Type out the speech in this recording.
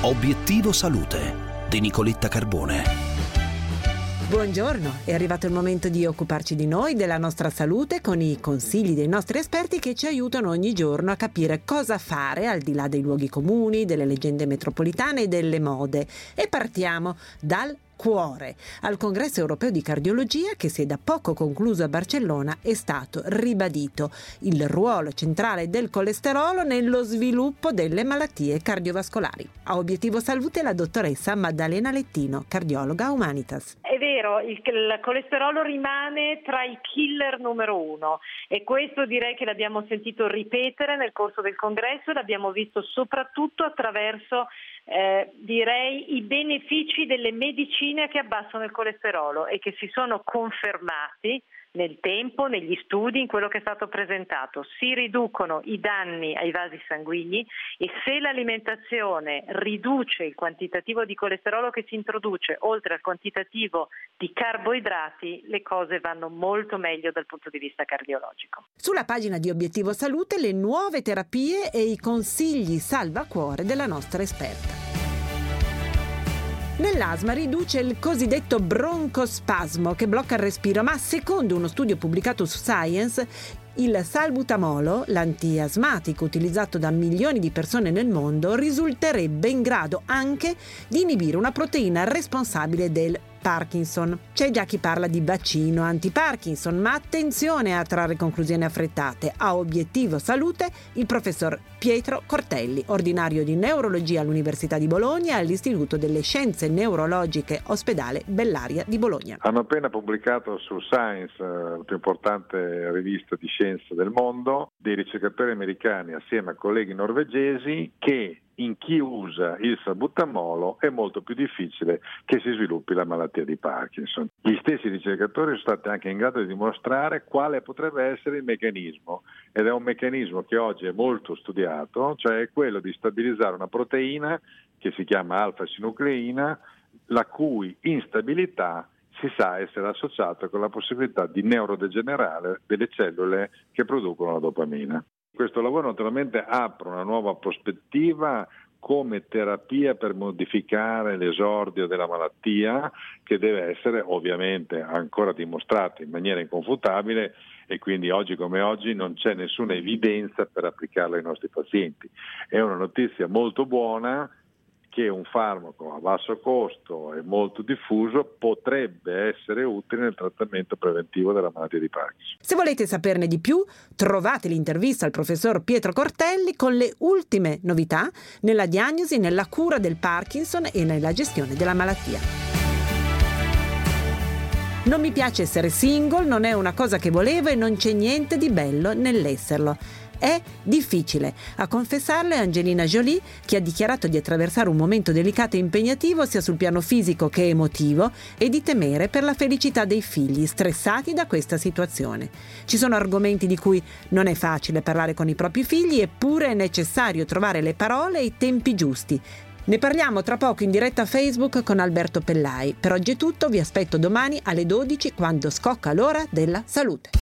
Obiettivo Salute di Nicoletta Carbone. Buongiorno, è arrivato il momento di occuparci di noi, della nostra salute, con i consigli dei nostri esperti che ci aiutano ogni giorno a capire cosa fare al di là dei luoghi comuni, delle leggende metropolitane e delle mode. E partiamo dal cuore. Al Congresso Europeo di Cardiologia, che si è da poco concluso a Barcellona, è stato ribadito il ruolo centrale del colesterolo nello sviluppo delle malattie cardiovascolari. A Obiettivo Salute la dottoressa Maddalena Lettino, cardiologa Humanitas. È vero, il colesterolo rimane tra i killer numero uno e questo direi che l'abbiamo sentito ripetere nel corso del congresso e l'abbiamo visto soprattutto attraverso direi i benefici delle medicine che abbassano il colesterolo e che si sono confermati nel tempo, negli studi, in quello che è stato presentato. Si riducono i danni ai vasi sanguigni e se l'alimentazione riduce il quantitativo di colesterolo che si introduce oltre al quantitativo di carboidrati, le cose vanno molto meglio dal punto di vista cardiologico. Sulla pagina di Obiettivo Salute le nuove terapie e i consigli salvacuore della nostra esperta. Nell'asma riduce il cosiddetto broncospasmo che blocca il respiro, ma secondo uno studio pubblicato su Science, il salbutamolo, l'antiasmatico utilizzato da milioni di persone nel mondo, risulterebbe in grado anche di inibire una proteina responsabile del Parkinson. C'è già chi parla di vaccino anti-Parkinson, ma attenzione a trarre conclusioni affrettate. A Obiettivo Salute il professor Pietro Cortelli, ordinario di neurologia all'Università di Bologna e all'Istituto delle Scienze Neurologiche Ospedale Bellaria di Bologna. Hanno appena pubblicato su Science, la più importante rivista di scienza del mondo, dei ricercatori americani assieme a colleghi norvegesi che in chi usa il salbutamolo è molto più difficile che si sviluppi la malattia di Parkinson. Gli stessi ricercatori sono stati anche in grado di dimostrare quale potrebbe essere il meccanismo, ed è un meccanismo che oggi è molto studiato, cioè quello di stabilizzare una proteina che si chiama alfa-sinucleina, la cui instabilità si sa essere associata con la possibilità di neurodegenerare delle cellule che producono la dopamina. Questo lavoro naturalmente apre una nuova prospettiva come terapia per modificare l'esordio della malattia, che deve essere ovviamente ancora dimostrata in maniera inconfutabile e quindi oggi come oggi non c'è nessuna evidenza per applicarla ai nostri pazienti. È una notizia molto buona che un farmaco a basso costo e molto diffuso potrebbe essere utile nel trattamento preventivo della malattia di Parkinson. Se volete saperne di più, trovate l'intervista al professor Pietro Cortelli con le ultime novità nella diagnosi, nella cura del Parkinson e nella gestione della malattia. Non mi piace essere single, non è una cosa che volevo e non c'è niente di bello nell'esserlo. È difficile. A confessarlo è Angelina Jolie, che ha dichiarato di attraversare un momento delicato e impegnativo sia sul piano fisico che emotivo e di temere per la felicità dei figli, stressati da questa situazione. Ci sono argomenti di cui non è facile parlare con i propri figli, eppure è necessario trovare le parole e i tempi giusti. Ne parliamo tra poco in diretta Facebook con Alberto Pellai. Per oggi è tutto, vi aspetto domani alle 12 quando scocca l'ora della salute.